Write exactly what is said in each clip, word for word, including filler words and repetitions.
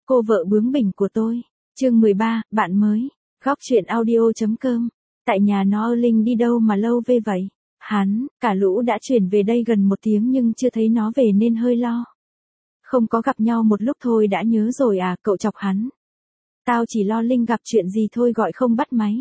cô vợ bướng bỉnh của tôi. Chương mười ba, bạn mới. Góc truyện audio.com. Tại nhà nó Linh đi đâu mà lâu về vậy? Hắn, cả lũ đã chuyển về đây gần một tiếng nhưng chưa thấy nó về nên hơi lo. Không có gặp nhau một lúc thôi đã nhớ rồi à, cậu chọc hắn. Tao chỉ lo Linh gặp chuyện gì thôi gọi không bắt máy.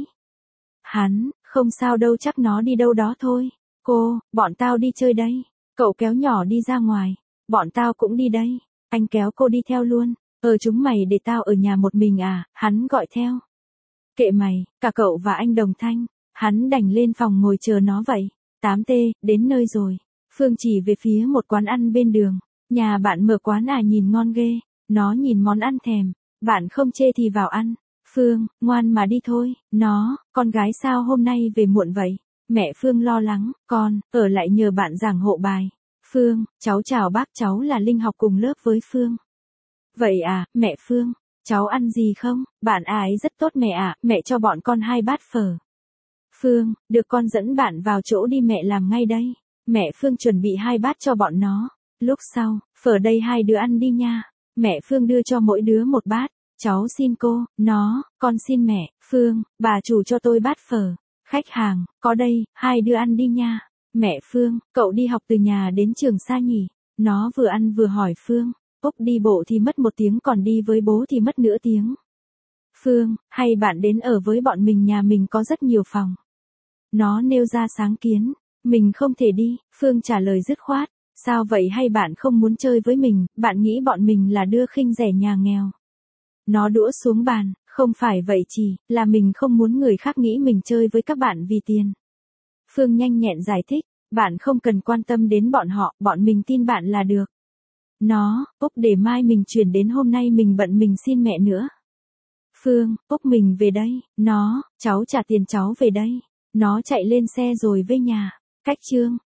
Hắn, không sao đâu chắc nó đi đâu đó thôi. Cô, bọn tao đi chơi đây. Cậu kéo nhỏ đi ra ngoài. Bọn tao cũng đi đây. Anh kéo cô đi theo luôn. Ờ chúng mày để tao ở nhà một mình à, hắn gọi theo. Kệ mày, cả cậu và anh Đồng Thanh. Hắn đành lên phòng ngồi chờ nó vậy. tám T, đến nơi rồi. Phương chỉ về phía một quán ăn bên đường. Nhà bạn mở quán à, nhìn ngon ghê. Nó nhìn món ăn thèm. Bạn không chê thì vào ăn. Phương, ngoan mà đi thôi. Nó, con gái sao hôm nay về muộn vậy? Mẹ Phương lo lắng, con, ở lại nhờ bạn giảng hộ bài. Phương, cháu chào bác, cháu là Linh học cùng lớp với Phương. Vậy à, mẹ Phương, cháu ăn gì không? Bạn ấy rất tốt mẹ ạ, mẹ cho bọn con hai bát phở. Phương, được con dẫn bạn vào chỗ đi mẹ làm ngay đây. Mẹ Phương chuẩn bị hai bát cho bọn nó. Lúc sau, phở đây hai đứa ăn đi nha. Mẹ Phương đưa cho mỗi đứa một bát. Cháu xin cô, nó, con xin mẹ, Phương, bà chủ cho tôi bát phở. Khách hàng, có đây, hai đứa ăn đi nha. Mẹ Phương, cậu đi học từ nhà đến trường xa nhỉ? Nó vừa ăn vừa hỏi Phương. Úc đi bộ thì mất một tiếng còn đi với bố thì mất nửa tiếng. Phương, hay bạn đến ở với bọn mình, nhà mình có rất nhiều phòng. Nó nêu ra sáng kiến. Mình không thể đi, Phương trả lời dứt khoát. Sao vậy, hay bạn không muốn chơi với mình, bạn nghĩ bọn mình là đưa khinh rẻ nhà nghèo? Nó đũa xuống bàn, không phải vậy, chỉ là mình không muốn người khác nghĩ mình chơi với các bạn vì tiền. Phương nhanh nhẹn giải thích, bạn không cần quan tâm đến bọn họ, bọn mình tin bạn là được. Nó, Úc để mai mình chuyển đến, hôm nay mình bận mình xin mẹ nữa. Phương, Úc mình về đây. Nó, cháu trả tiền cháu về đây. Nó chạy lên xe rồi về nhà. Cách chương